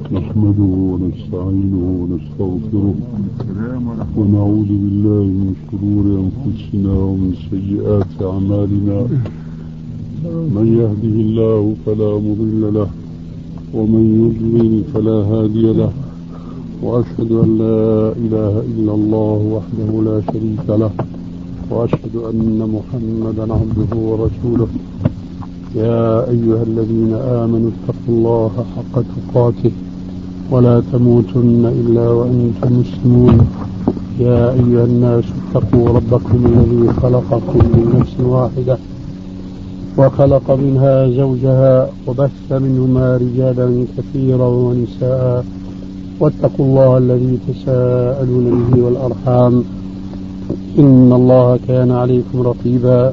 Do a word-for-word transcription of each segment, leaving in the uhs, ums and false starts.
نحمده ونستعينه ونستغفره ونعوذ بالله من شرور أنفسنا ومن سيئات أعمالنا. من يهده الله فلا مضل له ومن يضلل فلا هادي له، وأشهد أن لا إله إلا الله وحده لا شريك له، وأشهد أن محمدا عبده ورسوله. يا أيها الذين آمنوا اتقوا الله حق تقاته ولا تموتن إلا وأنتم مسلمون. يا أيها الناس اتقوا ربكم الذي خلقكم من نفس واحدة وخلق منها زوجها وبث منهما رجالا كثيرا ونساء، واتقوا الله الذي تساءلون به والأرحام إن الله كان عليكم رقيبا.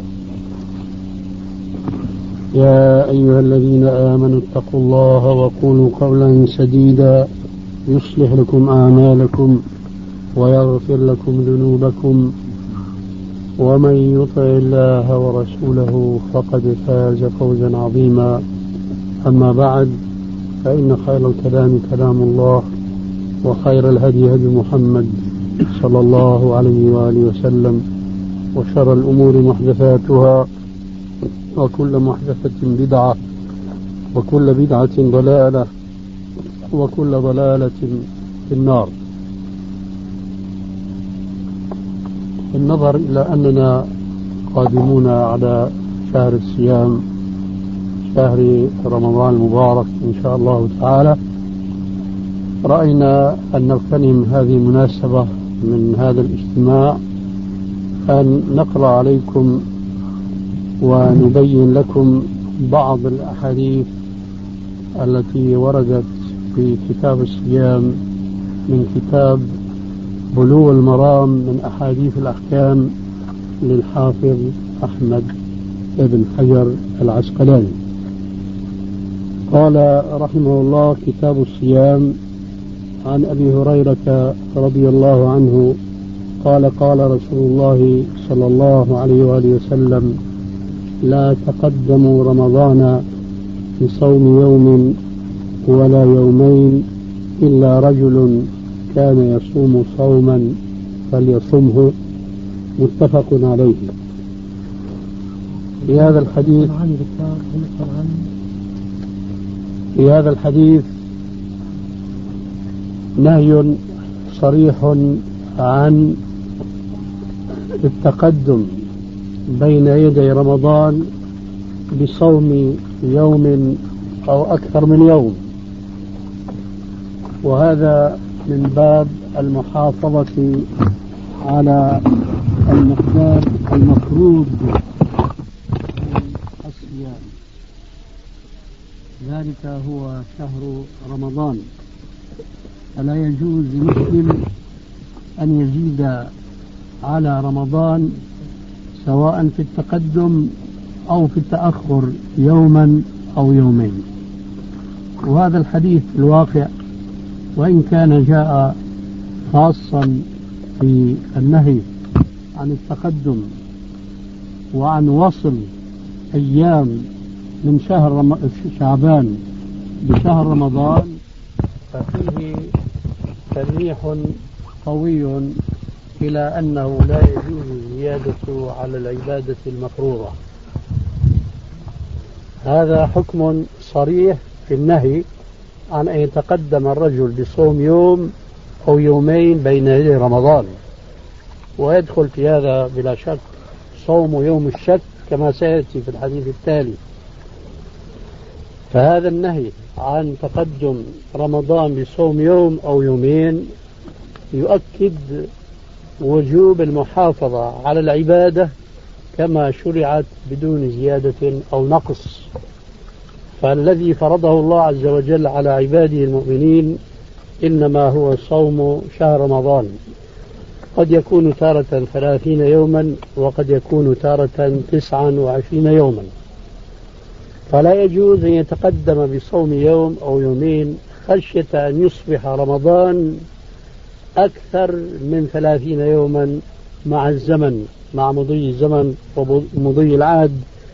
يا أيها الذين آمنوا اتقوا الله وقولوا قولا سديدا يصلح لكم أعمالكم ويغفر لكم ذنوبكم، ومن يطع الله ورسوله فقد فاز فوزا عظيما. أما بعد، فإن خير الكلام كلام الله، وخير الهدي هدي محمد صلى الله عليه وآله وسلم، وشر الأمور محدثاتها، وكل محدثة بدعة، وكل بدعة ضلالة، وكل ضلالة في النار. بالنظر إلى أننا قادمون على شهر الصيام، شهر رمضان المبارك إن شاء الله تعالى، رأينا أن نغتنم هذه المناسبة من هذا الاجتماع أن نقرأ عليكم ونبين لكم بعض الأحاديث التي وردت في كتاب الصيام من كتاب بلوغ المرام من أحاديث الأحكام للحافظ أحمد بن حجر العسقلاني. قال رحمه الله: كتاب الصيام. عن أبي هريرة رضي الله عنه قال: قال رسول الله صلى الله عليه وآله وسلم: لا تقدموا رمضان بصوم يوم ولا يومين إلا رجل كان يصوم صوما فليصمه. متفق عليه. في هذا الحديث في هذا الحديث نهي صريح عن التقدم بين يدي رمضان بصوم يوم أو أكثر من يوم، وهذا من باب المحافظة على المقدار المفروض الصيام. ذلك هو شهر رمضان، فلا يجوز للمسلم أن يزيد على رمضان سواء في التقدم أو في التأخر يوما أو يومين. وهذا الحديث الواقع وإن كان جاء خاصا في النهي عن التقدم وعن وصل أيام من شهر شعبان بشهر رمضان، ففيه تلميح قوي إلى أنه لا يجوز الزيادة على العبادة المفروضة. هذا حكم صريح في النهي عن أن يتقدم الرجل بصوم يوم أو يومين بين يدي رمضان، ويدخل في هذا بلا شك صوم يوم الشك كما سيأتي في الحديث التالي. فهذا النهي عن تقدم رمضان بصوم يوم أو يومين يؤكد وجوب المحافظة على العبادة كما شرعت بدون زيادة أو نقص. فالذي فرضه الله عز وجل على عباده المؤمنين إنما هو صوم شهر رمضان، قد يكون تارة ثلاثين يوما وقد يكون تارة تسعا وعشرين يوما. فلا يجوز أن يتقدم بصوم يوم أو يومين خشية أن يصبح رمضان أكثر من ثلاثين يوما مع الزمن، مع مضي الزمن ومضي العهد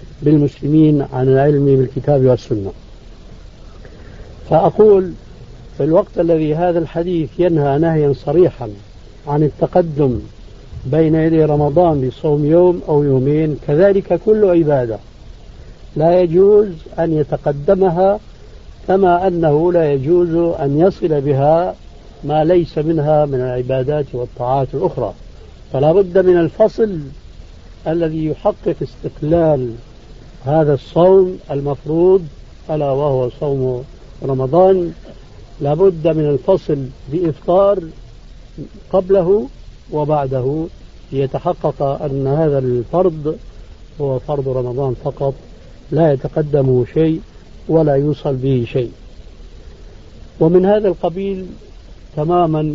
بالمسلمين عن العلم بالكتاب والسنة. فأقول في الوقت الذي هذا الحديث ينهى نهيا صريحا عن التقدم بين يدي رمضان بصوم يوم أو يومين، كذلك كل عبادة لا يجوز أن يتقدمها، كما أنه لا يجوز أن يصل بها ما ليس منها من العبادات والطاعات الأخرى. فلا بد من الفصل الذي يحقق استقلال هذا الصوم المفروض، ألا وهو صوم رمضان. لا بد من الفصل بإفطار قبله وبعده ليتحقق أن هذا الفرض هو فرض رمضان فقط، لا يتقدمه شيء ولا يوصل به شيء. ومن هذا القبيل تماما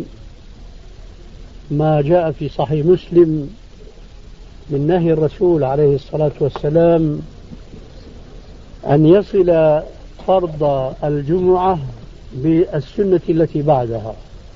ما جاء في صحيح مسلم من نهي الرسول عليه الصلاة والسلام أن يصل فرض الجمعة بالسنة التي بعدها،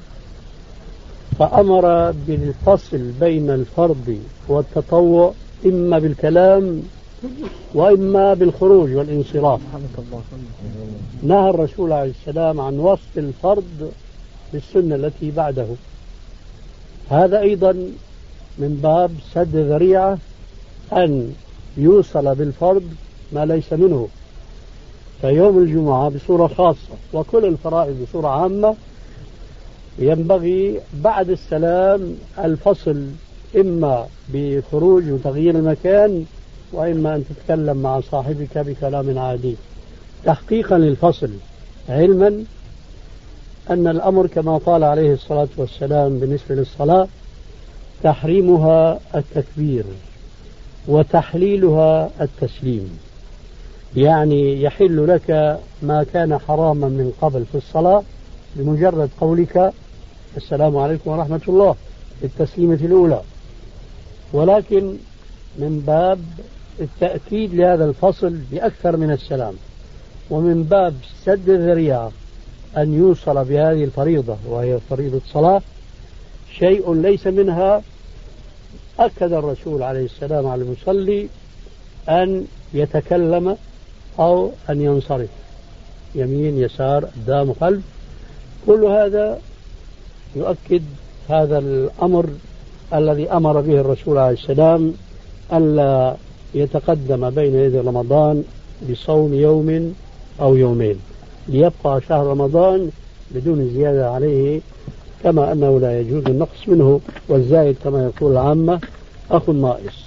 فأمر بالفصل بين الفرض والتطوع إما بالكلام وإما بالخروج والانصراف. نهى الرسول عليه السلام عن وصل الفرض بالسنة التي بعده. هذا أيضا من باب سد ذريعة أن يوصل بالفرض ما ليس منه. فيوم الجمعة بصورة خاصة وكل الفرائض بصورة عامة ينبغي بعد السلام الفصل، إما بخروج وتغيير المكان، وإما أن تتكلم مع صاحبك بكلام عادي تحقيقا للفصل، علما أن الأمر كما قال عليه الصلاة والسلام بالنسبة للصلاة تحريمها التكبير وتحليلها التسليم، يعني يحل لك ما كان حراما من قبل في الصلاة بمجرد قولك السلام عليكم ورحمة الله التسليمة الأولى، ولكن من باب التأكيد لهذا الفصل بأكثر من السلام، ومن باب سد الذريعة أن يوصل بهذه الفريضة وهي فريضة صلاة شيء ليس منها. أكد الرسول عليه السلام على المصلي أن يتكلم أو أن ينصرف، يمين يسار قدام خلف، كل هذا يؤكد هذا الأمر الذي أمر به الرسول عليه السلام ألا يتقدم بين يدي رمضان بصوم يوم أو يومين، ليبقى شهر رمضان بدون زيادة عليه، كما أنه لا يجوز النقص منه، والزائد كما يقول العامة أخو ناقص.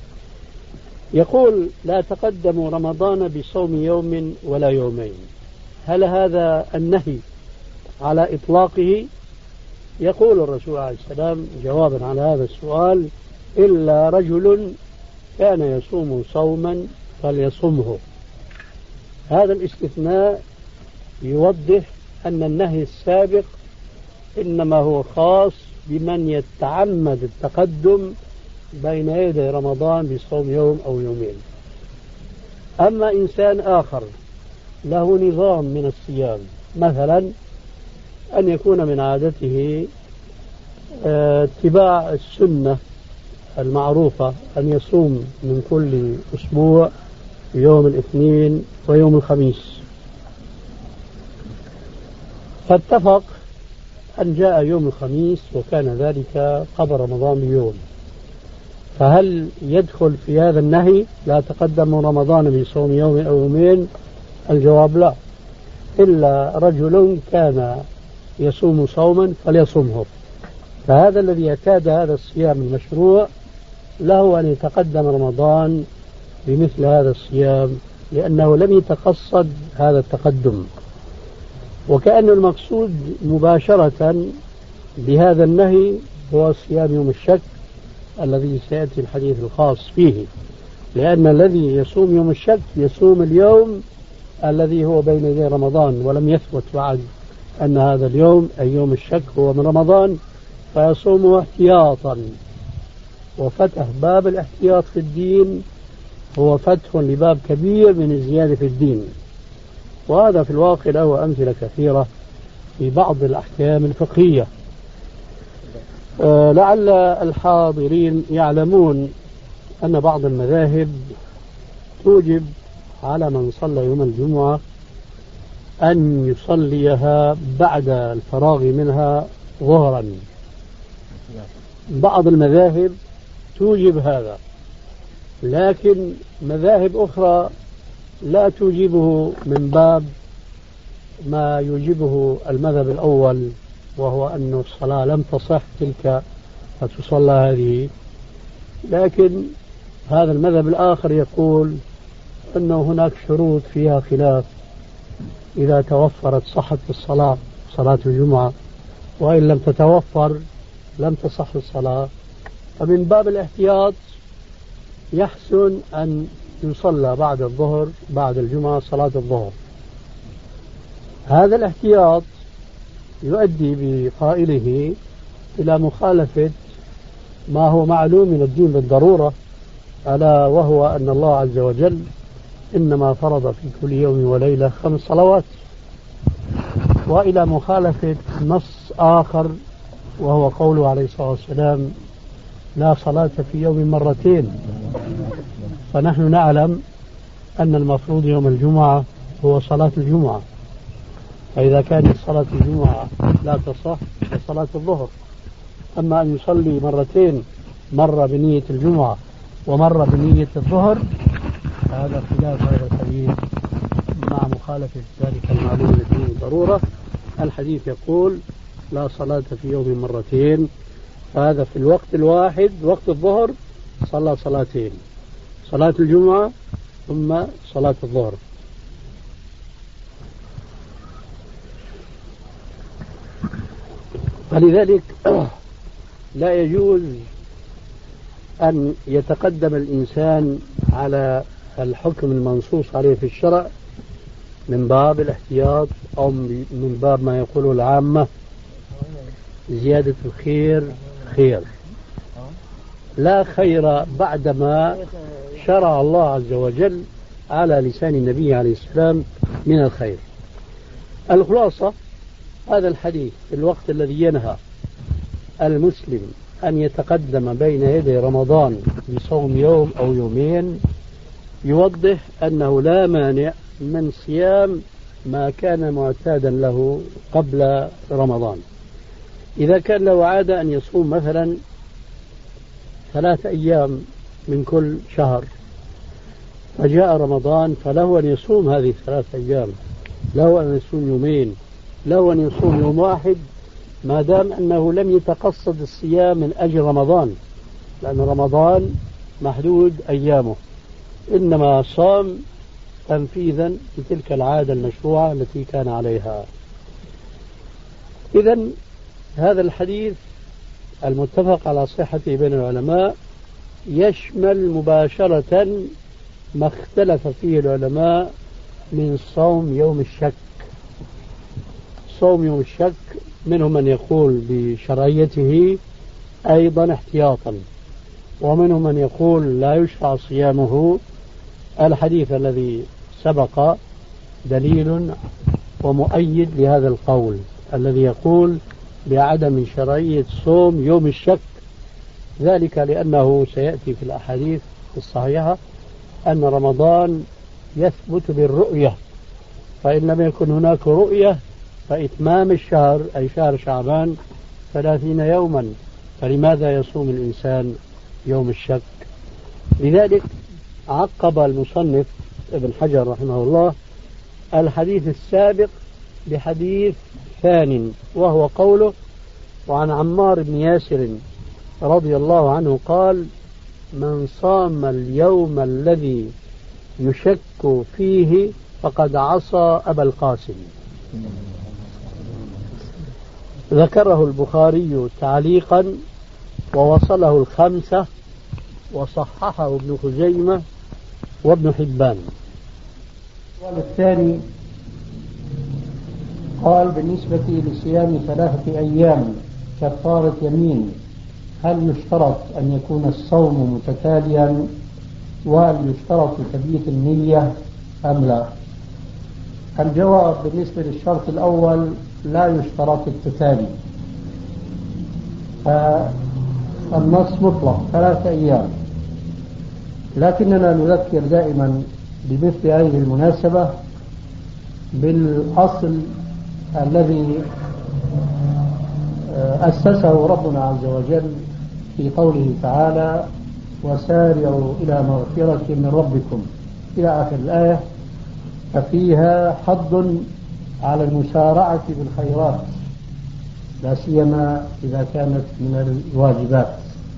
يقول لا تقدموا رمضان بصوم يوم ولا يومين. هل هذا النهي على إطلاقه؟ يقول الرسول عليه السلام جوابا على هذا السؤال: إلا رجل كان يصوم صوما فليصمه. هذا الاستثناء يوضح أن النهي السابق إنما هو خاص بمن يتعمد التقدم بين يدي رمضان بصوم يوم أو يومين. أما إنسان آخر له نظام من الصيام، مثلا أن يكون من عادته اتباع السنة المعروفة أن يصوم من كل أسبوع يوم الاثنين ويوم الخميس، فاتفق أن جاء يوم الخميس وكان ذلك قبل رمضان بيوم، فهل يدخل في هذا النهي لا تقدم رمضان بصوم يوم أو يومين؟ الجواب لا، إلا رجل كان يصوم صوما فليصومه. فهذا الذي اعتاد هذا الصيام المشروع له أن يتقدم رمضان بمثل هذا الصيام، لأنه لم يتقصد هذا التقدم، وكأن المقصود مباشرة بهذا النهي هو صيام يوم الشك الذي سيأتي الحديث الخاص فيه، لأن الذي يصوم يوم الشك يصوم اليوم الذي هو بين يدي رمضان، ولم يثبت بعد أن هذا اليوم أي يوم الشك هو من رمضان، فيصومه احتياطا. وفتح باب الاحتياط في الدين هو فتح لباب كبير من الزيادة في الدين، وهذا في الواقع له أمثلة كثيرة في بعض الأحكام الفقهية. أه لعل الحاضرين يعلمون أن بعض المذاهب توجب على من صلى يوم الجمعة أن يصليها بعد الفراغ منها ظهرا. بعض المذاهب توجب هذا، لكن مذاهب أخرى لا توجبه من باب ما يوجبه المذهب الأول، وهو أن الصلاة لم تصح تلك فتصلى هذه. لكن هذا المذهب الآخر يقول أن هناك شروط فيها خلاف، إذا توفرت صحت الصلاة صلاة الجمعة، وإن لم تتوفر لم تصح الصلاة. فمن باب الاحتياط يحسن أن يصلى بعد الظهر بعد الجمعة صلاة الظهر. هذا الاحتياط يؤدي بقائله إلى مخالفة ما هو معلوم من الدين بالضرورة، ألا وهو أن الله عز وجل إنما فرض في كل يوم وليلة خمس صلوات، وإلى مخالفة نص آخر وهو قوله عليه الصلاة والسلام لا صلاة في يوم مرتين. فنحن نعلم أن المفروض يوم الجمعة هو صلاة الجمعة، فإذا كانت صلاة الجمعة لا تصح فصلاة الظهر. أما أن يصلي مرتين، مرة بنية الجمعة ومرة بنية الظهر، هذا خلاف هذا الحديث مع مخالفة ذلك المعلوم الدين بالضرورة. الحديث يقول لا صلاة في يوم مرتين، فهذا في الوقت الواحد وقت الظهر صلى صلاتين، صلاة الجمعة ثم صلاة الظهر. فلذلك لا يجوز أن يتقدم الإنسان على الحكم المنصوص عليه في الشرع من باب الاحتياط أو من باب ما يقوله العامة زيادة الخير خير. لا خير بعدما شرع الله عز وجل على لسان النبي عليه السلام من الخير. الخلاصة هذا الحديث في الوقت الذي ينهى المسلم أن يتقدم بين يدي رمضان بصوم يوم أو يومين يوضح أنه لا مانع من صيام ما كان معتادا له قبل رمضان. إذا كان له عادة أن يصوم مثلا ثلاثة أيام من كل شهر، فجاء رمضان فله أن يصوم هذه الثلاثة أيام، له أن يصوم يومين، له أن يصوم يوم واحد، ما دام أنه لم يتقصد الصيام من أجل رمضان، لأن رمضان محدود أيامه، إنما صام تنفيذا لتلك العادة المشروعة التي كان عليها. إذن هذا الحديث المتفق على صحته بين العلماء يشمل مباشرة ما اختلف فيه العلماء من صوم يوم الشك. صوم يوم الشك منهم من يقول بشرعيته أيضا احتياطا، ومنهم من يقول لا يشرع صيامه. الحديث الذي سبق دليل ومؤيد لهذا القول الذي يقول بعدم شرعية صوم يوم الشك، ذلك لأنه سيأتي في الأحاديث الصحيحة أن رمضان يثبت بالرؤية، فإن لم يكن هناك رؤية فإتمام الشهر أي شهر شعبان ثلاثين يوما، فلماذا يصوم الإنسان يوم الشك؟ لذلك عقب المصنف ابن حجر رحمه الله الحديث السابق بحديث ثان، وهو قوله وعن عمار بن ياسر رضي الله عنه قال من صام اليوم الذي يشك فيه فقد عصى أبا القاسم. ذكره البخاري تعليقا ووصله الخمسة وصححه ابن خزيمة وابن حبان. والثاني قال بالنسبة لصيام ثلاثة أيام كفارة يمين هل يشترط أن يكون الصوم متتاليا وهل يشترط تبييت النية أم لا؟ الجواب بالنسبة للشرط الأول لا يشترط التتالي، فالنص مطلق ثلاثة أيام، لكننا نذكر دائما بمثل هذه المناسبة بالأصل الذي أسسه ربنا عز وجل في قوله تعالى وسارعوا إلى مغفرة من ربكم إلى آخر الآية، ففيها حض على المسارعة بالخيرات، لا سيما إذا كانت من الواجبات.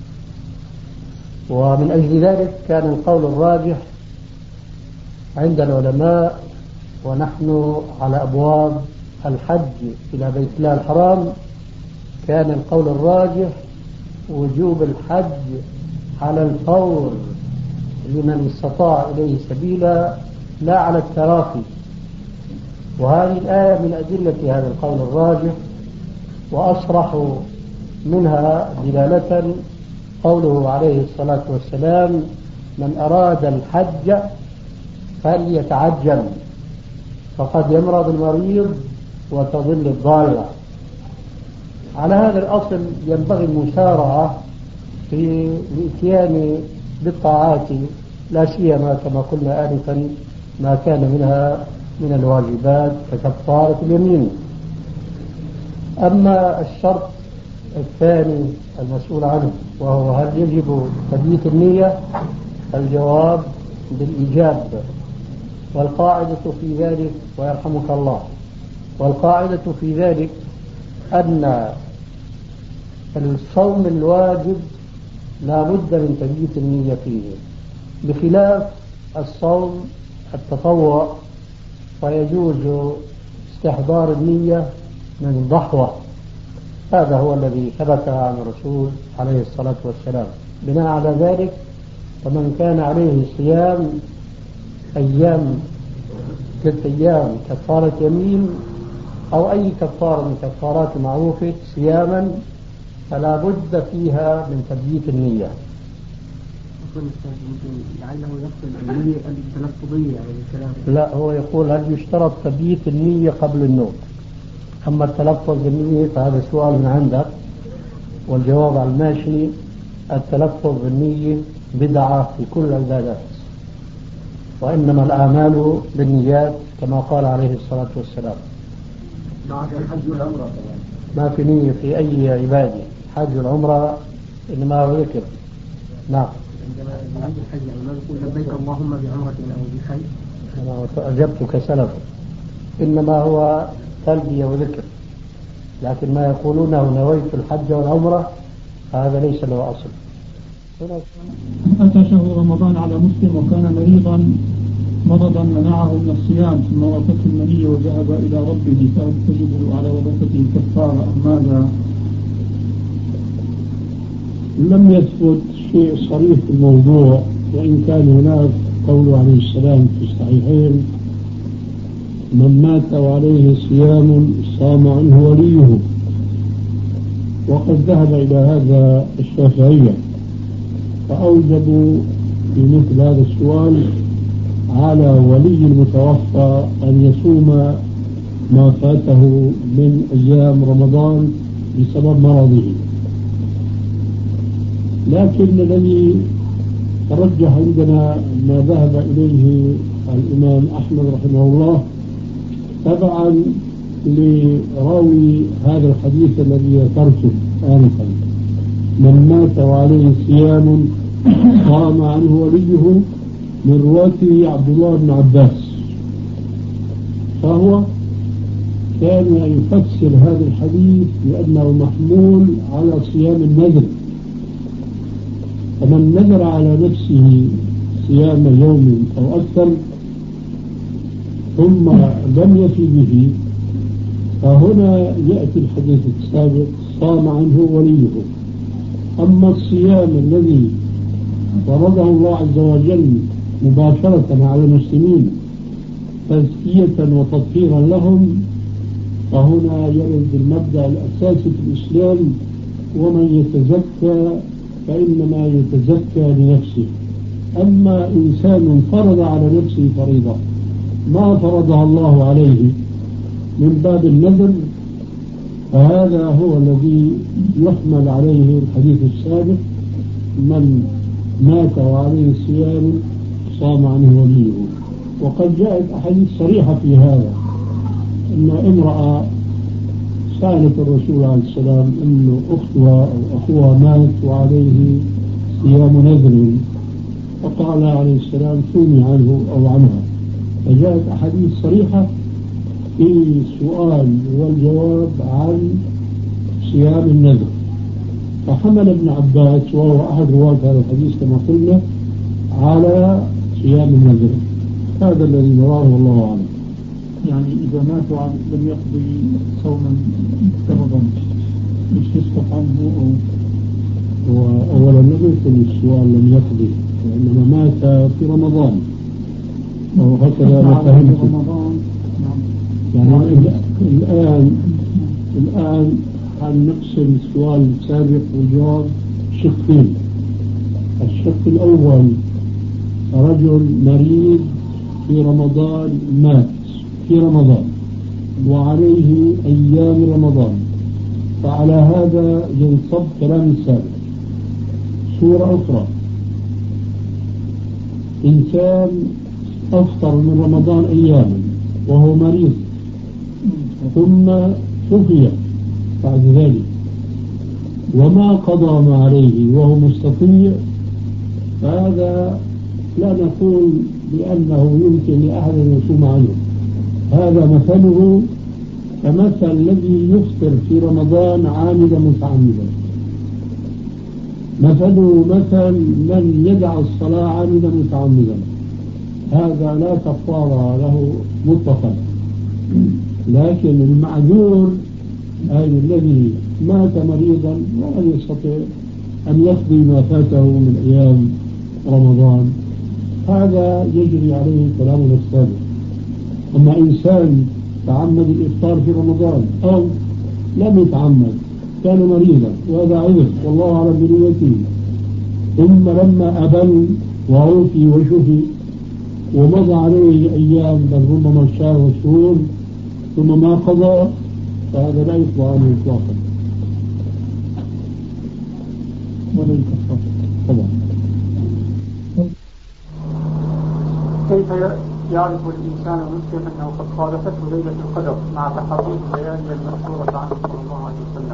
ومن أجل ذلك كان القول الراجح عند العلماء ونحن على أبواب الحج إلى بيت الله الحرام، كان القول الراجح وجوب الحج على الفور لمن استطاع إليه سبيلا، لا على التراخي. وهذه الآية من أدلة هذا القول الراجح، وأصرح منها دلالة قوله عليه الصلاة والسلام من أراد الحج فليتعجل فقد يمرض المريض وتضل الضالة. على هذا الأصل ينبغي المسارعة في الاتيان بالطاعات، لا سيما كما قلنا آنفا ما كان منها من الواجبات ككفارة اليمين. أما الشرط الثاني المسؤول عنه وهو هل يجب تبييت النية، الجواب بالإيجاب، والقاعدة في ذلك ويرحمك الله، والقاعدة في ذلك أن الصوم الواجب لا بد من تبييت النية فيه، بخلاف الصوم التطوع فيجوز استحضار النية من ضحوة. هذا هو الذي ثبت عن الرسول عليه الصلاة والسلام. بناء على ذلك فمن كان عليه صيام أيام ثلاث أيام كفارة يمين أو أي كفارة من كفارات المعروفة صياما فلا بد فيها من تبييت النية. لعله يقصد النية التلفظية يعني الكلام. لا، هو يقول هل يشترط تبييت النية قبل النوم؟ أما التلفظ بالنية فهذا سؤال من عندك، والجواب على الماشي التلفظ بالنية بدعة في كل العبادات، وإنما الأعمال بالنيات كما قال عليه الصلاة والسلام. بعد الحج والعمرة ما في نية في أي عبادة، حج والعمرة إنما هو ذكر. نعم. عندما يريد الحج يعني ما يقول لبيك اللهم بعمرة أو بحج. أنا أجبتك سلف، إنما هو تلبية وذكر، لكن ما يقولونه نويت الحج والعمرة هذا ليس له أصل. أتى شهر رمضان على مسلم وكان مريضا مرضا منعه من الصيام، ثم وافته المني وذهب إلى ربه، فهل تجب على وظيفته كفارة أم ماذا؟ لم يثبت شيء صريح في الموضوع، وإن كان هناك قول عليه السلام في الصحيحين من مات وعليه صيام صام عنه وليه، وقد ذهب إلى هذا الشافعية، فأوجبوا في مثل هذا السؤال على ولي المتوفى أن يصوم ما فاته من أيام رمضان بسبب مرضه. لكن الذي ترجح عندنا ما ذهب إليه الإمام أحمد رحمه الله تبعا لراوي هذا الحديث الذي ذكرته آنفا، من مات وعليه صيام صام عنه وليه، من رواته عبد الله بن عباس، فهو كان يفسر هذا الحديث لأنه محمول على صيام النذر، فمن نذر على نفسه صيام يوم أو أكثر ثم لم يفي به، فهنا يأتي الحديث السابق صام عنه وليه. أما الصيام الذي فرضه الله عز وجل مباشرة على المسلمين تزكية وتطهيرا لهم، فهنا يرد المبدأ الأساسي في الإسلام ومن يتزكى فإنما يتزكى لنفسه. أما إنسان فرض على نفسه فريضة ما فرضها الله عليه من باب النذر، فهذا هو الذي يحمل عليه الحديث السابق من مات وعليه صيام صام عنه وليه. وقد جاءت أحاديث صريحة في هذا، أن امرأة سألت الرسول عليه السلام أنه أختها أو أخوها مات وعليه صيام نذر، فقال عليه السلام صومي عنه أو عنها. فجاءت أحاديث صريحة في السؤال والجواب عن صيام النذر، فحمل ابن عباس وهو أحد رواة هذا الحديث كما قلنا على صيام النذر. هذا الذي نراه والله أعلم. يعني إذا مات وعن لم يقضي صوما مفترضا مش يسقط عنه أو وأولا لم يكن السؤال لم يقضي، وإنما مات في رمضان وهكذا ما فهمت. يعني الآن الآن عن نقسم السؤال السابق والجواب شقين. الشق الأول رجل مريض في رمضان مات في رمضان وعليه أيام رمضان، فعلى هذا ينصب كلام السابق. صورة أخرى إنسان أفطر من رمضان أياما وهو مريض ثم شفي بعد ذلك وما قضى ما عليه وهو مستطيع، فهذا لا نقول بأنه يمكن لأحد أن يصوم عنه. هذا مثله كمثل الذي يفطر في رمضان عامدا متعمدا، مثله مثل من يدع الصلاة عامدا متعمدا، هذا لا كفارة له مطلقا. لكن المعذور أي الذي مات مريضا ولم يستطيع أن يقضي ما فاته من أيام رمضان، هذا يجري عليه كلامنا السابق. أما إنسان تعمد الإفطار في رمضان أو لم يتعمد كان مريضا وهذا عذر والله أعلم بنيته، ثم لما أبل وعوفي وشفي ومضى عليه أيام بل ربما شهر وشهور ثم ما قضى، فهذا لا يطلع عنه إطلاقا ولا يكفر طبعا. كيف يعرف الإنسان المسلم أنه قد صادفته ليلة القدر مع تحقيق الليالي المأثورة عنه صلى الله عليه وسلم؟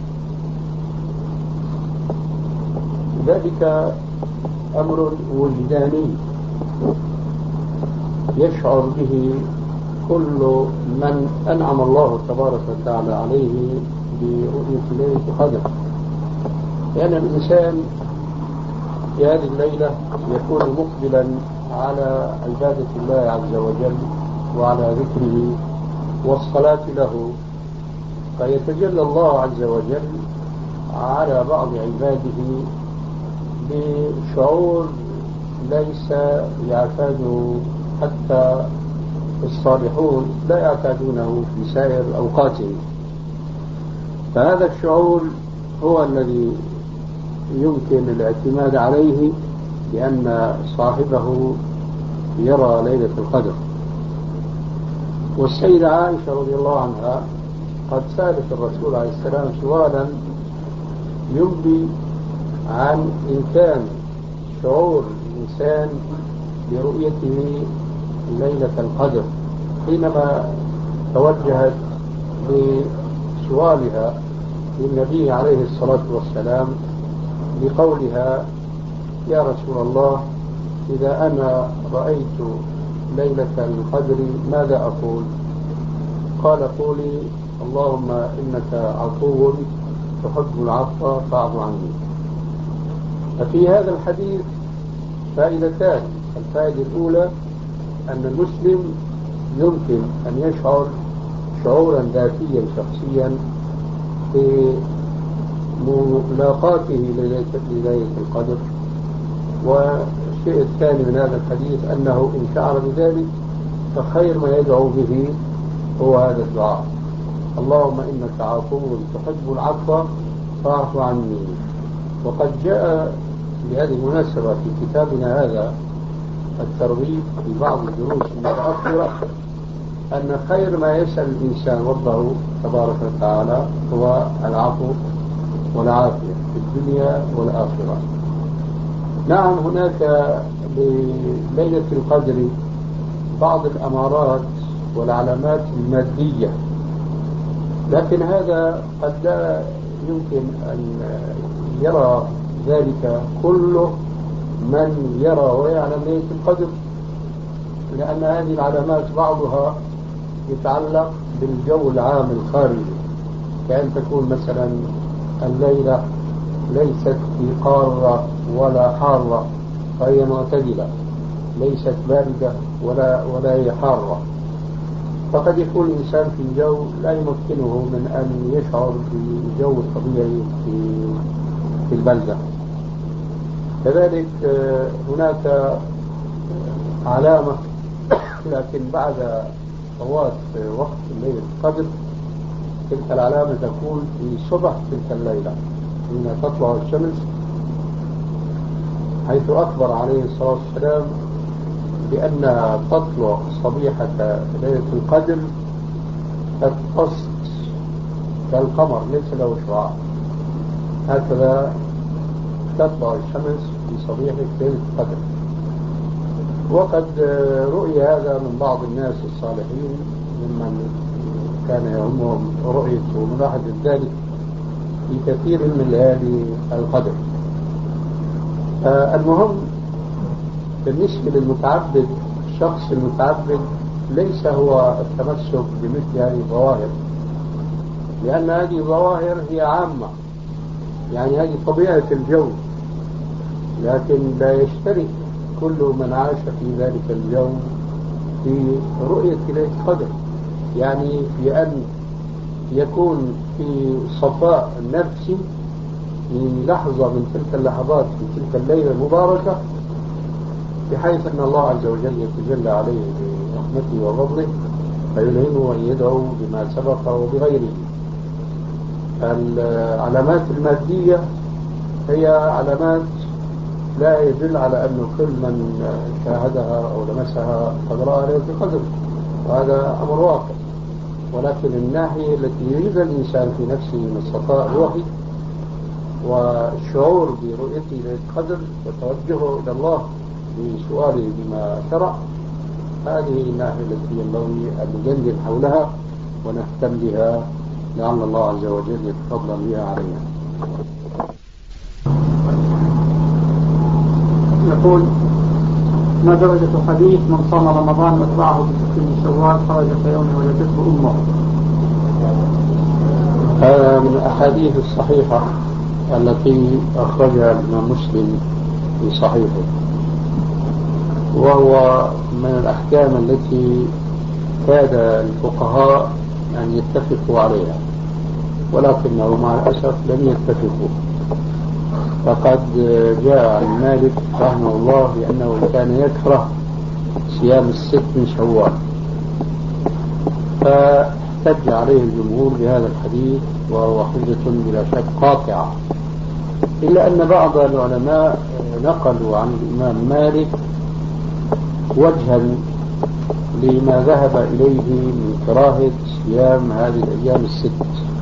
ذلك أمر وجداني يشعر به كل من أنعم الله تبارك وتعالى عليه برؤية ليلة القدر، لأن الإنسان في هذه الليلة يكون مقبلا على عبادة الله عز وجل وعلى ذكره والصلاة له، فيتجلى الله عز وجل على بعض عباده بشعور ليس يعتاده حتى الصالحون لا يعتادونه في سائر أوقاتهم. فهذا الشعور هو الذي يمكن الاعتماد عليه بأن صاحبه يرى ليلة القدر. والسيدة عائشة رضي الله عنها قد سألت الرسول عليه السلام سؤالا ينبي عن إمكان شعور الإنسان برؤيته ليلة القدر، حينما توجهت بسؤالها للنبي عليه الصلاة والسلام بقولها: يا رسول الله، إذا أنا رأيت ليلة القدر ماذا أقول؟ قال: قولي اللهم إنك عفو تحب العفو فاعف عني. ففي هذا الحديث فائدتان. الفائدة الأولى أن المسلم يمكن أن يشعر شعورا ذاتيا شخصيا في ملاقاته لليلة القدر. والشيء الثاني من هذا الحديث أنه إن شعر بذلك فخير ما يدعو به هو هذا الدعاء: اللهم إنك عفو تحب العفو فاعف عني. وقد جاء بهذه المناسبة في كتابنا هذا الترغيب في بعض الدروس المتأخرة أن خير ما يسأل الإنسان ربه تبارك وتعالى هو العفو والعافية في الدنيا والآخرة. نعم، هناك لليلة القدر بعض الأمارات والعلامات المادية، لكن هذا قد لا يمكن أن يرى ذلك كله من يرى ويعلم ليلة القدر، لأن هذه العلامات بعضها يتعلق بالجو العام الخارجي، كأن تكون مثلا الليلة ليست في قارة ولا حارة فهي معتدلة، ليست باردة ولا ولا هي حارة، فقد يكون الإنسان في جو لا يمكنه من أن يشعر بالجو الطبيعي في في البلدة. كذلك هناك علامة، لكن بعد فوات وقت ليلة القدر تلك العلامة تكون في صبح تلك الليلة حين تطلع الشمس، حيث أخبر عليه الصلاة والسلام بأنها تطلع صبيحة ليلة القدر كالقسط كالقمر ليس له شعاع، هكذا تطلع الشمس في صبيحة ليلة القدر. وقد رؤي هذا من بعض الناس الصالحين ممن كان يهمهم رؤية وملاحظة ذلك في كثير من ليالي القدر. آه المهم بالنسبة للمتعبد، الشخص المتعبد ليس هو التمسك بمثل هذه الظواهر، لأن هذه الظواهر هي عامة، يعني هذه طبيعة الجو، لكن لا يشترك كل من عاش في ذلك الجو في رؤية ليلة القدر، يعني في أن يكون في صفاء نفسي من لحظة من تلك اللحظات في تلك الليلة المباركة، بحيث أن الله عز وجل يتجلى عليه برحمته وفضله فيلهمه أن يدعو بما سبق وبغيره. العلامات المادية هي علامات لا يدل على أنه كل من شاهدها أو لمسها قد رأى ليلة القدر، وهذا أمر واقع، ولكن الناحية التي يريد الإنسان في نفسه من الصفاء الروحي والشعور برؤيته ليلة القدر وتوجهه إلى الله بسؤاله بما شرع، هذه الناحية التي ينبغي أن نجندل حولها ونهتم بها، لعل الله عز وجل يتفضل بها علينا. يقول: ما درجة حديث من صام رمضان واتبعه بست من شوال خرج في يوم ولدته أمه؟ هذا من الأحاديث الصحيحة التي أخرجها الإمام مسلم في صحيحه، وهو من الأحكام التي كاد الفقهاء أن يتفقوا عليها، ولكنه مع الأسف لم يتفقوا. فقد جاء عن مالك رحمه الله بأنه كان يكره صيام الست من شوال، فاحتج عليه الجمهور بهذا الحديث وهو حجة بلا شك قاطعة، إلا أن بعض العلماء نقلوا عن الإمام مالك وجها لما ذهب إليه من كراهة صيام هذه الأيام الست.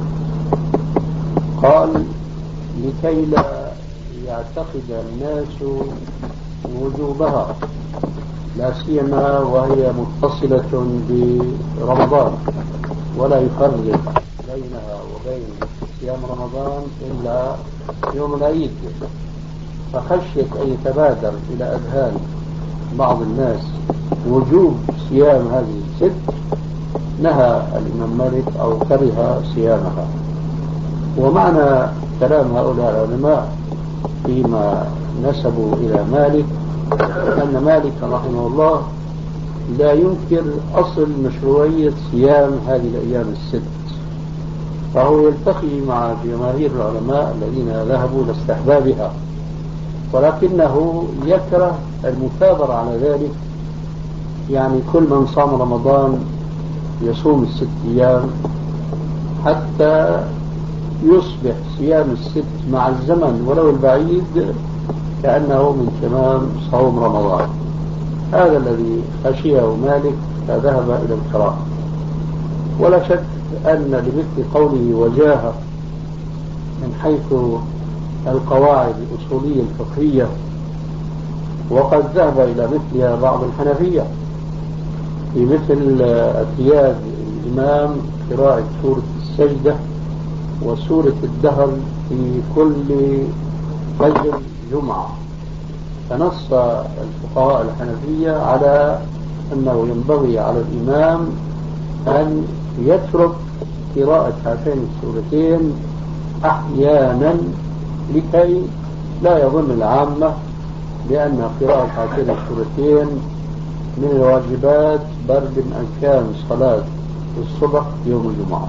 قال: لكي لا يعتقد الناس وجوبها، لا سيما وهي متصلة برمضان، ولا يفرق بينها وبين صيام رمضان إلا يوم العيد، فخشية أن يتبادر إلى أذهان بعض الناس وجوب صيام هذه الست، نهى الإمام مالك أو كره صيامها. ومعنى كلام هؤلاء العلماء فيما نسبوا إلى مالك أن مالك رحمه الله لا ينكر أصل مشروعية صيام هذه الأيام الست، فهو يلتقي مع جماهير العلماء الذين ذهبوا لاستحبابها، ولكنه يكره المثابرة على ذلك، يعني كل من صام رمضان يصوم الست أيام حتى يصبح صيام الست مع الزمن ولو البعيد كأنه من تمام صوم رمضان. هذا الذي خشيه مالك فذهب إلى الكراهة. ولا شك أن لمثل قوله وجاهة من حيث القواعد الأصولية الفقهية، وقد ذهب إلى مثلها بعض الحنفية، في مثل اعتياد الإمام قراءة سورة السجدة وسورة الدهر في كل فجر جمعة. فنص الفقهاء الحنفية على أنه ينبغي على الإمام أن يترك قراءة هاتين السورتين أحيانا لكي لا يظن العامة بأن قراءة هاتين السورتين من الواجبات بل من أركان صلاة الصبح يوم الجمعة.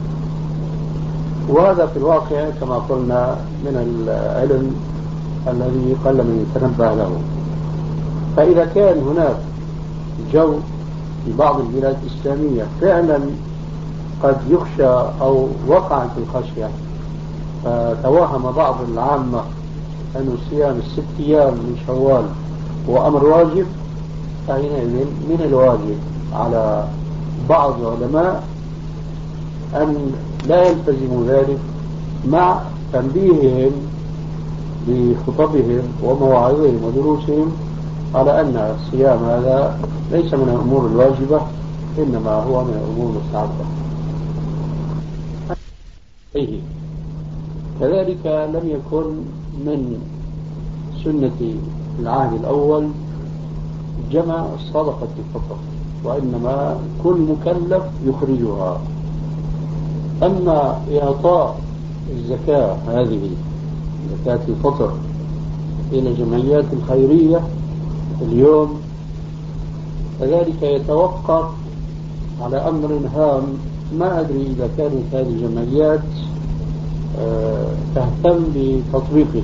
وهذا في الواقع كما قلنا من العلم الذي قل من يتنبه له. فإذا كان هناك جو في بعض البلاد الإسلامية فعلا قد يخشى أو وقعت الخشية فتوهم بعض العامة أن صيام الست أيام من شوال هو أمر واجب، فحينئذ من الواجب على بعض العلماء أن لا يلتزموا ذلك مع تنبيههم بخطبهم ومواعظهم ودروسهم على أن الصيام هذا ليس من الأمور الواجبة إنما هو من الأمور المستحبة. كذلك لم يكن من سنة العهد الأول جمع صدقة الفطر، وإنما كل مكلف يخرجها. أما إعطاء الزكاة هذه زكاة الفطر إلى الجمعيات الخيرية اليوم فذلك يتوقف على أمر هام. ما أدري إذا كانت هذه الجمعيات تهتم بتطبيقه.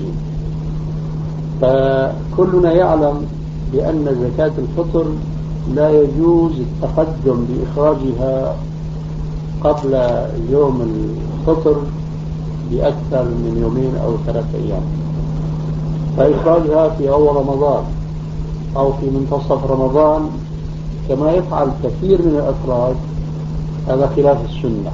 فكلنا يعلم بأن زكاة الفطر لا يجوز التقدم بإخراجها قبل يوم الفطر بأكثر من يومين أو ثلاثة أيام، فإخراجها في أول رمضان أو في منتصف رمضان كما يفعل كثير من الأفراد هذا خلاف السنة.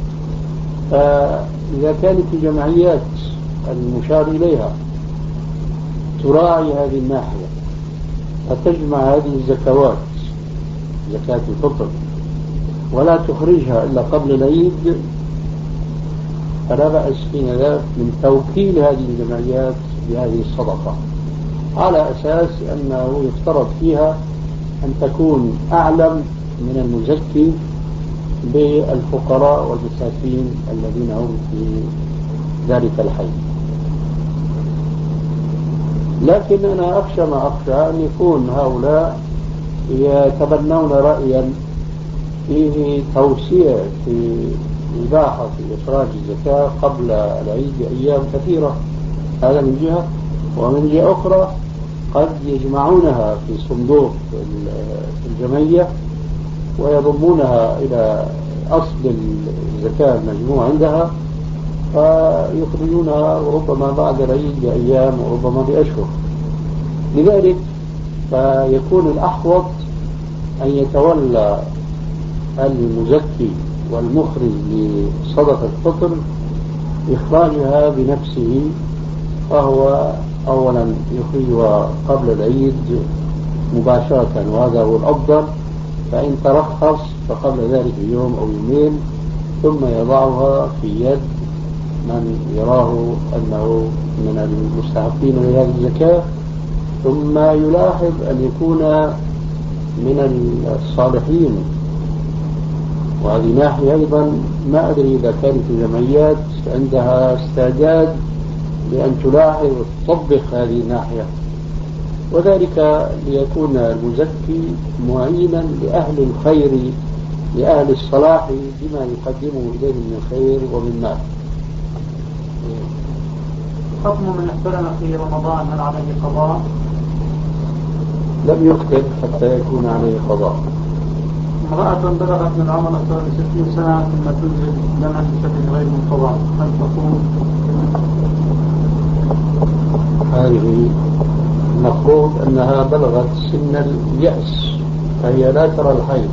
فإذا كانت الجمعيات المشار إليها تراعي هذه الناحية فتجمع هذه الزكوات زكاة الفطر ولا تخرجها إلا قبل العيد فلا بأس حين ذاك من توكيل هذه الجمعيات بهذه الصدقة، على أساس أنه يفترض فيها أن تكون أعلم من المزكي بالفقراء والمساكين الذين هم في ذلك الحي. لكن أنا أخشى ما أخشى أن يكون هؤلاء يتبنون رأيا فيه توسيع في إباحة إخراج الزكاة قبل العيد بأيام كثيرة، هذا من جهة. ومن جهة أخرى قد يجمعونها في صندوق الجمعية ويضمونها إلى أصل الزكاة المجموع عندها فيخرجونها ربما بعد العيد بأيام وربما بأشهر. لذلك فيكون الأحوط أن يتولى المزكي والمخرج لصدقة الفطر إخراجها بنفسه، فهو أولا يخرجها قبل العيد مباشرة وهذا هو الأفضل، فإن ترخص فقبل ذلك بيوم أو يومين ثم يضعها في يد من يراه أنه من المستحقين لهذه الزكاة، ثم يلاحظ أن يكون من الصالحين. وهذه ناحية أيضا ما أدري إذا كانت الجمعيات عندها استعداد لأن تلاحظ وتطبق هذه الناحية، وذلك ليكون المزكي معينا لأهل الخير لأهل الصلاح بما يقدمه إليه من الخير ومن مال. حكم من احترم في رمضان هل عليه قضاء؟ لم يكتب حتى يكون عليه قضاء. امرأة بلغت من العمر أكثر من ستين سنة ثم تنزل لنا بشكل غير منتظم هل تكون؟ هذه المفروض أنها بلغت سن اليأس فهي لا ترى الحيض،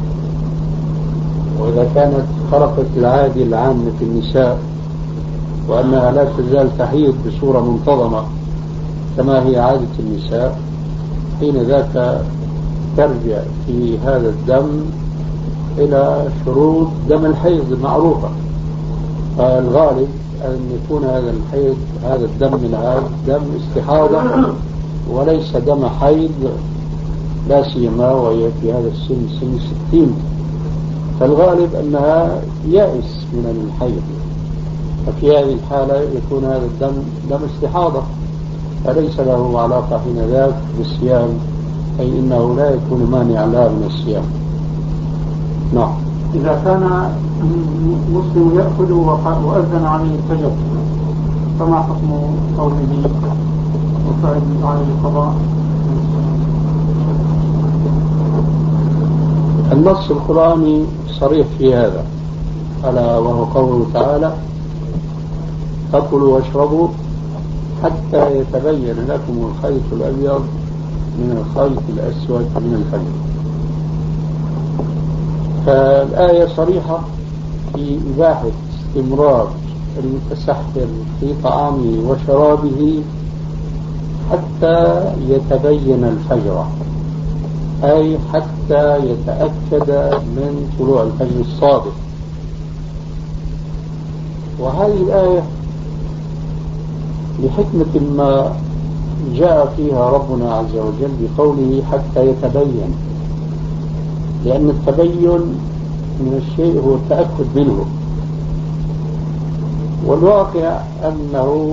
وإذا كانت خرقت العادة العامة في النساء وأنها لا تزال تحيض بصورة منتظمة كما هي عادة النساء حين ذاك ترجع في هذا الدم إلى شروط دم الحيض المعروفة. فالغالب أن يكون هذا الحيض هذا الدم من هذا دم استحاضة وليس دم حيض، لا سيما وهي في هذا السن سن ستين، فالغالب أنها يائس من الحيض، ففي هذه الحالة يكون هذا الدم دم استحاضة فليس له علاقة حين ذاك بالصيام، أي إنه لا يكون مانع لها من الصيام. نعم. إذا كان مسلم يأكل وأذن عليه الفجر فما حكم قوله وفعل عليه القضاء؟ النص القرآني صريح في هذا، ألا وهو قوله تعالى: فكلوا واشربوا حتى يتبين لكم الخيط الأبيض من الخيط الأسود من الفجر. فالآية صريحة في إباحة استمرار المتسحر في طعامه وشرابه حتى يتبين الفجر، أي حتى يتأكد من طلوع الفجر الصادق. وهذه الآية لحكمة ما جاء فيها ربنا عز وجل بقوله حتى يتبين، لأن التبين من الشيء هو التأكد منه، والواقع أنه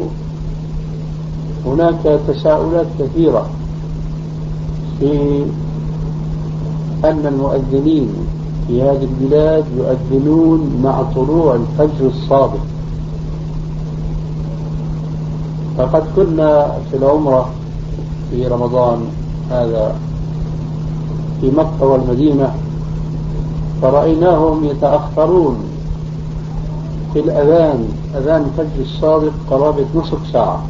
هناك تساؤلات كثيرة في أن المؤذنين في هذه البلاد يؤذنون مع طلوع الفجر الصادق. فقد كنا في العمرة في رمضان هذا في مكة والمدينة، فرأيناهم يتأخرون في الأذان، أذان الفجر الصادق قرابة نصف ساعة،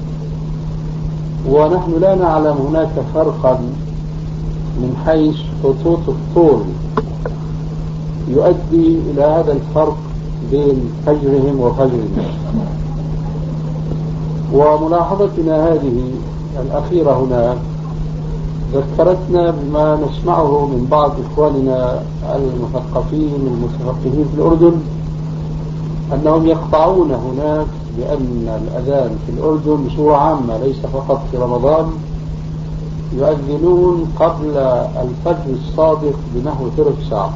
ونحن لا نعلم هناك فرقا من حيث خطوط الطول يؤدي إلى هذا الفرق بين فجرهم وفجرنا. وملاحظتنا هذه الأخيرة هنا ذكرتنا بما نسمعه من بعض إخواننا المثقفين المتفقهين في الأردن، أنهم يقطعون هناك بأن الأذان في الأردن بصورة عامة ليس فقط في رمضان يؤذنون قبل الفجر الصادق بنحو ثلث ساعة.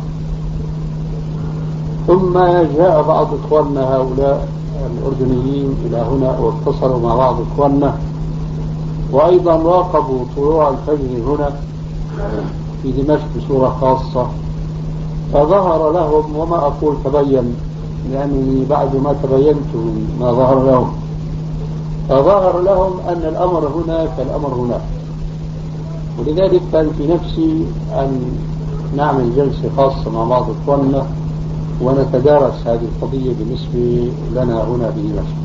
ثم جاء بعض إخواننا هؤلاء الأردنيين إلى هنا واتصلوا مع بعض إخواننا وأيضا راقبوا طلوع الفجر هنا في دمشق بصورة خاصة، فظهر لهم، وما أقول تبين لأنني بعد ما تبينت ما ظهر لهم، فظهر لهم أن الأمر هنا كالأمر هنا. ولذلك كان في نفسي أن نعمل جلسة خاصة مع بعض إخواننا ونتدارس هذه القضية بالنسبة لنا هنا بدمشق.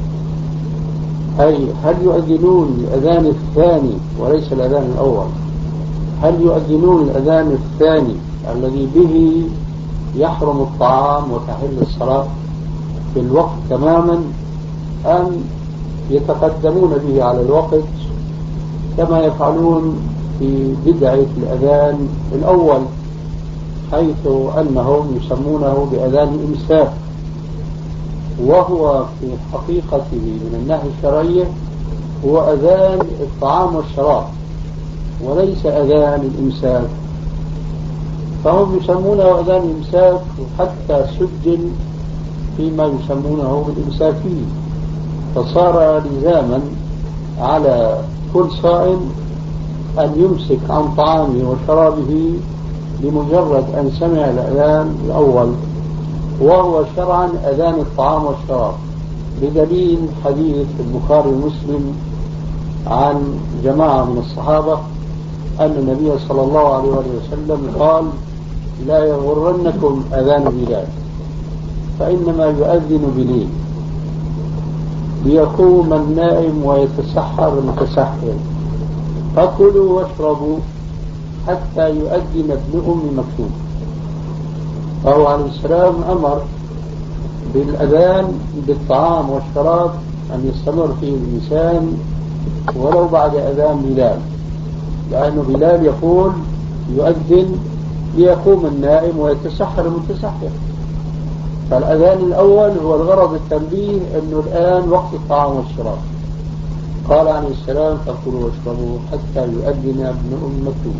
أي هل يؤذنون الأذان الثاني وليس الأذان الأول؟ هل يؤذنون الأذان الثاني الذي به يحرم الطعام وتحل الصلاة في الوقت تماما، أم يتقدمون به على الوقت كما يفعلون في بدعة الأذان الأول، حيث أنهم يسمونه بأذان الإمساك، وهو في حقيقته من الناحية الشرعية هو أذان الطعام والشراب وليس أذان الإمساك. فهم يسمونه أذان الإمساك، وحتى سجل فيما يسمونه بالإمساكين، فصار لزاما على كل صائم أن يمسك عن طعامه وشرابه بمجرد أن سمع الأذان الأول، وهو شرعا أذان الطعام والشراب، بدليل حديث البخاري ومسلم عن جماعة من الصحابة أن النبي صلى الله عليه وسلم قال: لا يغرنكم أذان بلال فإنما يؤذن بليل ليقوم النائم ويتسحر المتسحر، فكلوا واشربوا حتى يؤذن ابن أم مكتوم. فهو عليه السلام أمر بالأذان بالطعام والشراب أن يستمر فيه الإنسان ولو بعد أذان بلال، لأن بلال يقول: يؤذن ليقوم النائم ويتسحر المتسحر. فالأذان الأول هو الغرض التنبيه أنه الآن وقت الطعام والشراب. قال عليه السلام فكلوا واشربوا حتى يؤذن ابن أم مكتوم.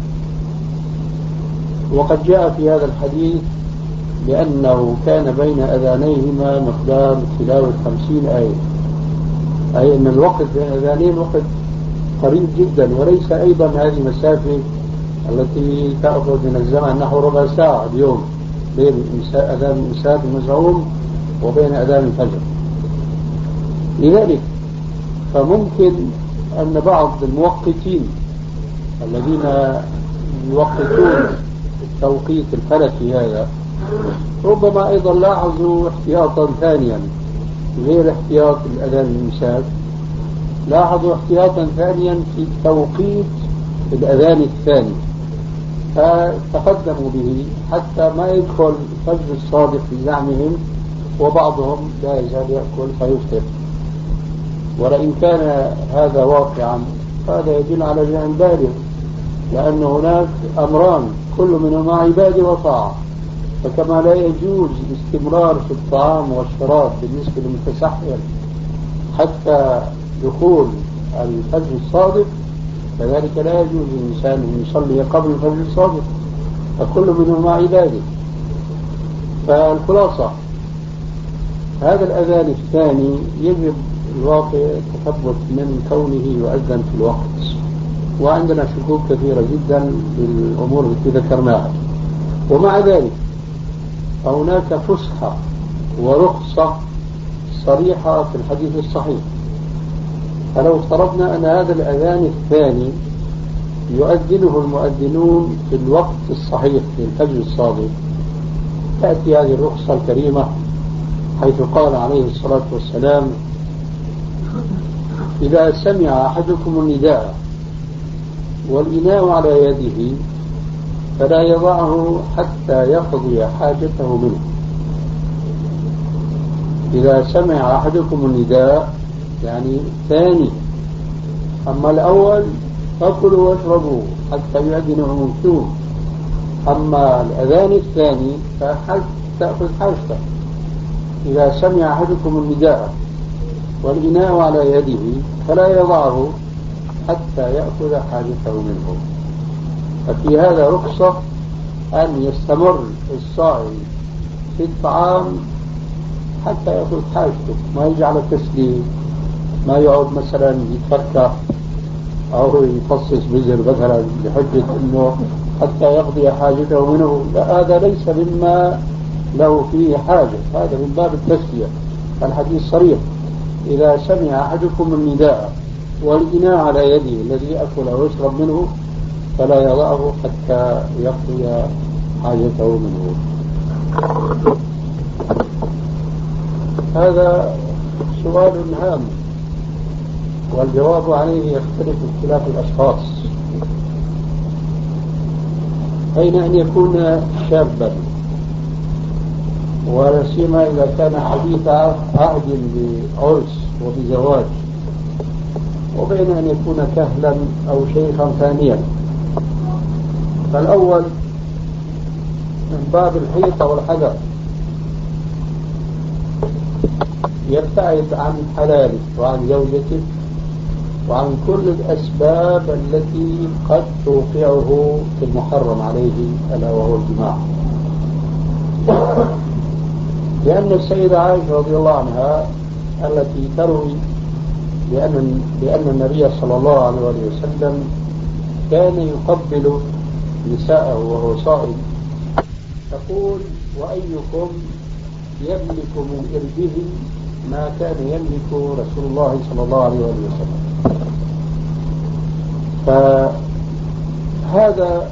وقد جاء في هذا الحديث لأنه كان بين أذانيهما مقدار تلاوة خمسين آية، أي أن الوقت بين أذانين وقت قريب جدا، وليس أيضا هذه المسافة التي تأخذ من الزمن نحو ربع ساعة اليوم بين أذان الإمساك المزعوم وبين أذان الفجر. لذلك فممكن أن بعض الموقتين الذين يوقتون التوقيت الفلكي هذا ربما أيضا لاحظوا احتياطا ثانيا غير احتياط الأذان الإمساك، لاحظوا احتياطا ثانيا في توقيت الأذان الثاني، فتقدموا به حتى ما يدخل الفجر الصادق في زعمهم، وبعضهم لا يزال يأكل فيفطر. ولئن كان هذا واقعا فهذا يدل على جهل بالغ، لأن هناك أمران كل منهما عبادة وطاعة. فكما لا يجوز الاستمرار في الطعام والشراب بالنسبة للمتسحر حتى دخول الفجر الصادق، كذلك لا يجوز للإنسان أن يصلي قبل الفجر الصادق، فكل منهما عبادة. فالخلاصة هذا الأذان الثاني يجب الواقع تثبت من كونه يؤذن في الوقت، وعندنا شكوك كثيرة جدا بالأمور التي ذكرناها. ومع ذلك فهناك فسحة ورخصة صريحة في الحديث الصحيح. فلو افترضنا أن هذا الأذان الثاني يؤذنه المؤذنون في الوقت الصحيح في الفجر الصادق، تأتي هذه الرخصة الكريمة حيث قال عليه الصلاة والسلام إذا سمع أحدكم النداء والإناء على يده فلا يضعه حتى يقضي حاجته منه. إذا سمع أحدكم النداء يعني ثاني، أما الأول فكلوا واشربوا حتى يؤذن أم مكتوم، أما الأذان الثاني فحتى تأخذ حاجته. إذا سمع أحدكم النداء والإناء على يده فلا يضعه حتى يأخذ حاجته منه. ففي هذا رخصة أن يستمر الصائم في الطعام حتى يأخذ حاجته، ما يجعل التسليم، ما يقعد مثلا يتفكر أو يفصص بزر مثلا بحجة أنه حتى يقضي حاجته منه. لا، هذا ليس مما له فيه حاجة، هذا من باب التسلية. الحديث صريح إذا سمع أحدكم النداء والإناء على يده الذي يأكل أو يشرب منه فلا يضعه حتى يقضي حاجته منه. هذا سؤال هام والجواب عليه يختلف باختلاف الأشخاص، بين أن يكون شابا ولا سيما إذا كان حديث عهد بعرس وبزواج، وبين أن يكون كهلا أو شيخا ثانيا. فالأول من باب الحيطة والحذر يبتعد عن حلاله وعن زوجته وعن كل الأسباب التي قد توقعه في المحرم عليه ألا وهو الجماع. لأن السيدة عائشة رضي الله عنها التي تروي بأن, بأن النبي صلى الله عليه وسلم كان يقبل نساءه وهو صائم تقول وأيكم يملك من إربه ما كان يملك رسول الله صلى الله عليه وسلم. فهذا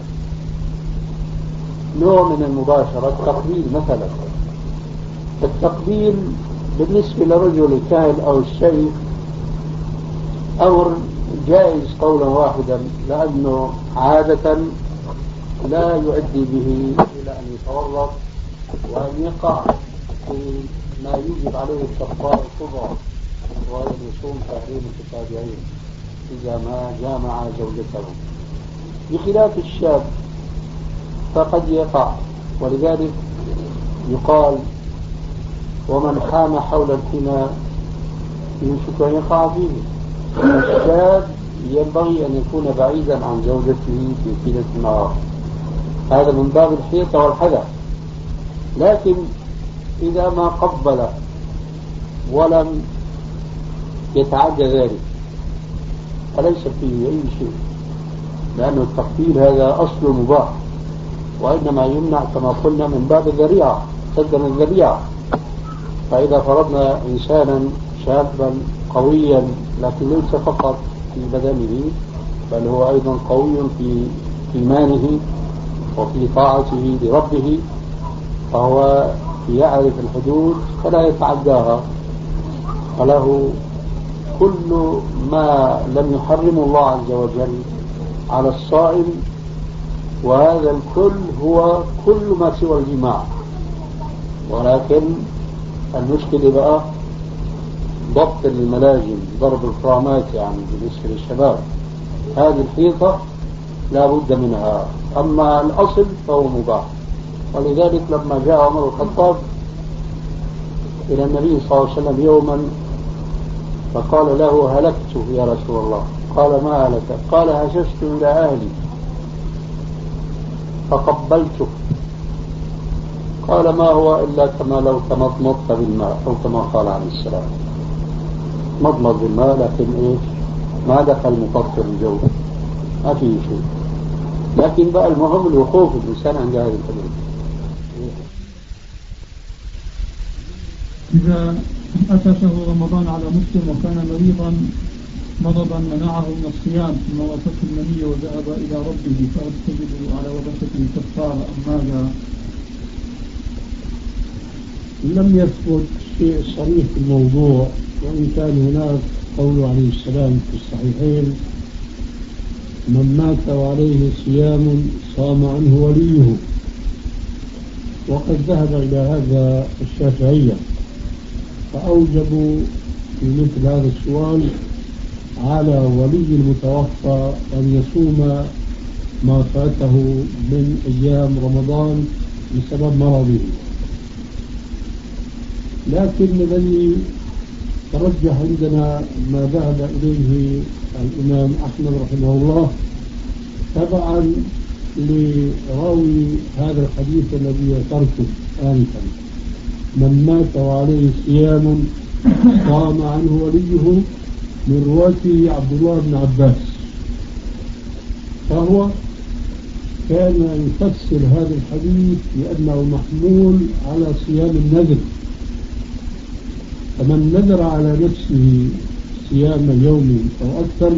نوع من المباشرة، التقبيل مثلا. التقبيل بالنسبة لرجل الكاهل أو الشيخ أمر جائز قولا واحدا، لأنه عادة لا يؤدي به إلى أن يتورط وأن يقع في ما يوجب عليه الكفارة الكبرى وهي الوصول تحريم التتابعين إذا ما جامع زوجته، بخلاف الشاب فقد يقع. ولذلك يقال ومن حام حول الحمى يوشك أن يقع فيه. الشاب ينبغي أن يكون بعيدا عن زوجته في حيلة النهار، هذا من باب الحيطة والحذر. لكن إذا ما قبل ولم يتعدى ذلك فليس فيه أي شيء، لأن التقبيل هذا أصل مباح، وإنما يمنع كما قلنا من باب الذريعة، سدا الذريعة. فإذا فرضنا إنسانا شابا قويا لكن ليس فقط في بدنه بل هو أيضا قوي في إيمانه وفي طاعته لربه، فهو يعرف الحدود فلا يتعداها، فله كل ما لم يحرم الله عز وجل على الصائم، وهذا الكل هو كل ما سوى الجماع. ولكن المشكلة بقى ضبط الملاجم، ضرب الفرامات يعني بالنسبة للشباب، هذه الحيطة لا بد منها، أما الأصل فهو مباح. ولذلك لما جاء عمر الخطاب إلى النبي صلى الله عليه وسلم يوما فقال له هلكت يا رسول الله، قال ما هلك؟ قال هششت إلى أهلي فقبلته، قال ما هو إلا كما لو تمضمضت بالماء، أو كما قال عليه السلام مضمض بالماء، لكن إيش ما دخل مفطر الجو، ما فيه شيء. لكن بقى المهم الوقوف الإنسان عند هذه الحدود. إذا أتى شهر رمضان على مسلم وكان مريضا مرضا منعه من الصيام ثم وافته المني وذهب إلى ربه فهل تجب على وبسته كفارة أم ماذا؟ لم يثبت شيء صريح في الموضوع، وإن كان هناك قول عليه السلام في الصحيحين من مات وعليه صيام صام عنه وليه، وقد ذهب إلى هذا الشافعية فأوجبوا في مثل هذا السؤال على ولي المتوفى أن يصوم ما فاته من أيام رمضان بسبب مرضه. لكن الذي ترجح عندنا ما ذهب إليه الإمام أحمد رحمه الله تبعا لراوي هذا الحديث الذي ذكرته آنفا، من مات وعليه صيام صام عنه وليه، من رواته عبد الله بن عباس، فهو كان يفسر هذا الحديث لأنه محمول على صيام النذر، فمن نذر على نفسه صيام يوم أو أكثر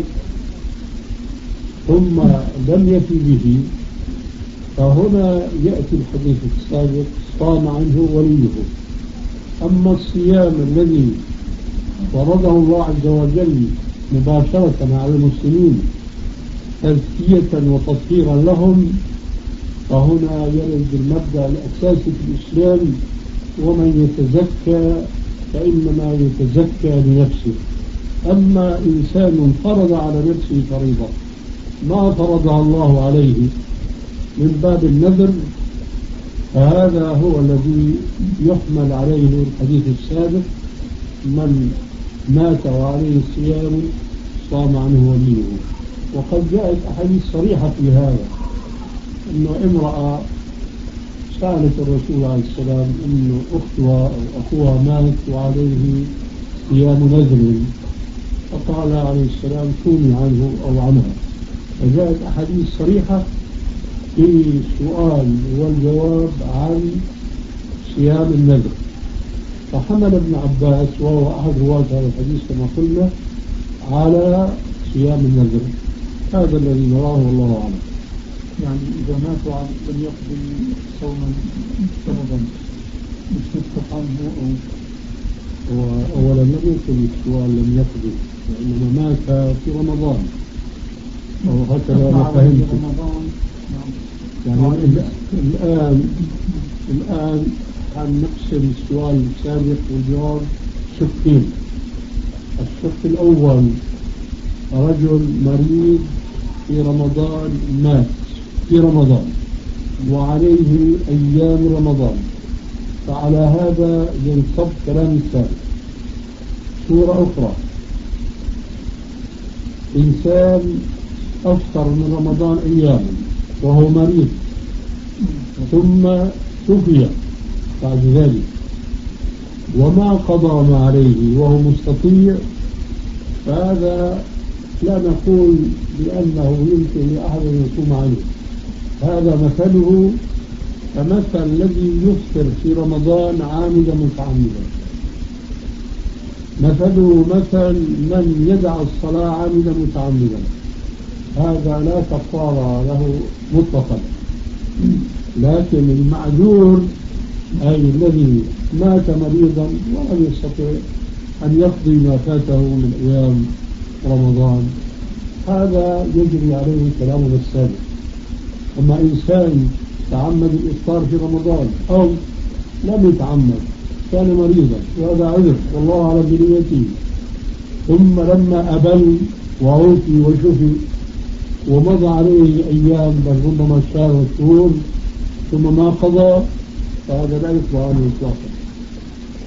ثم لم يفي به فهنا يأتي الحديث السابق صام عنه وليه. أما الصيام الذي فرضه الله عز وجل مباشرة على المسلمين تزكية وتطهيرا لهم فهنا يرد المبدأ الأساسي في الإسلام ومن يتزكى فإنما يتزكى لنفسه. أما إنسان فرض على نفسه فريضة ما فرضها الله عليه من باب النذر فهذا هو الذي يحمل عليه الحديث السابق من مات وعليه صيام صام عنه وليه. وقد جاءت أحاديث صريحة في هذا، أنه امرأة سألت الرسول عليه السلام أن أختها أو أخوها مات وعليه صيام نذر، فقال عليه السلام صومي عنه أو عنها. فجاءت أحاديث صريحة في السؤال والجواب عن صيام النذر، فحمل ابن عباس وهو أحد رواة هذا الحديث كما قلنا على صيام النذر. هذا الذي نراه والله أعلم. يعني إذا مات لم يقضي صوما مفترضا مش نسقط عنه أو أولا لم يكن السؤال لم يقضي، وإنما مات في رمضان أو هكذا أنا فهمت. يعني الآن الآن عن نقسم السؤال السابق والجواب شقين. الشق الأول رجل مريض في رمضان مات في رمضان وعليه أيام رمضان، فعلى هذا ينصب كلام الثالث. صورة أخرى، إنسان أفطر من رمضان أياما وهو مريض ثم شفي بعد ذلك وما قضى ما عليه وهو مستطيع، فهذا لا نقول بأنه يمكن لأحد أن يقوم عليه. هذا مثله كمثل الذي يفطر في رمضان عامدا متعمدا، مثله مثل من يدع الصلاة عامدا متعمدا، هذا لا كفارة له مطلقا. لكن المعذور أي الذي مات مريضا ولم يستطيع أن يقضي ما فاته من أيام رمضان، هذا يجري عليه كلامنا السابق. أما إنسان تعمد الإفطار في رمضان أو لم يتعمد كان مريضا وهذا عذر والله أعلم بنيته، ثم لما أبل وعوفي وشفي ومضى عليه أيام بل ربما شهر وشهور ثم ما قضى، فهذا لا يقضى عنه إطلاقا.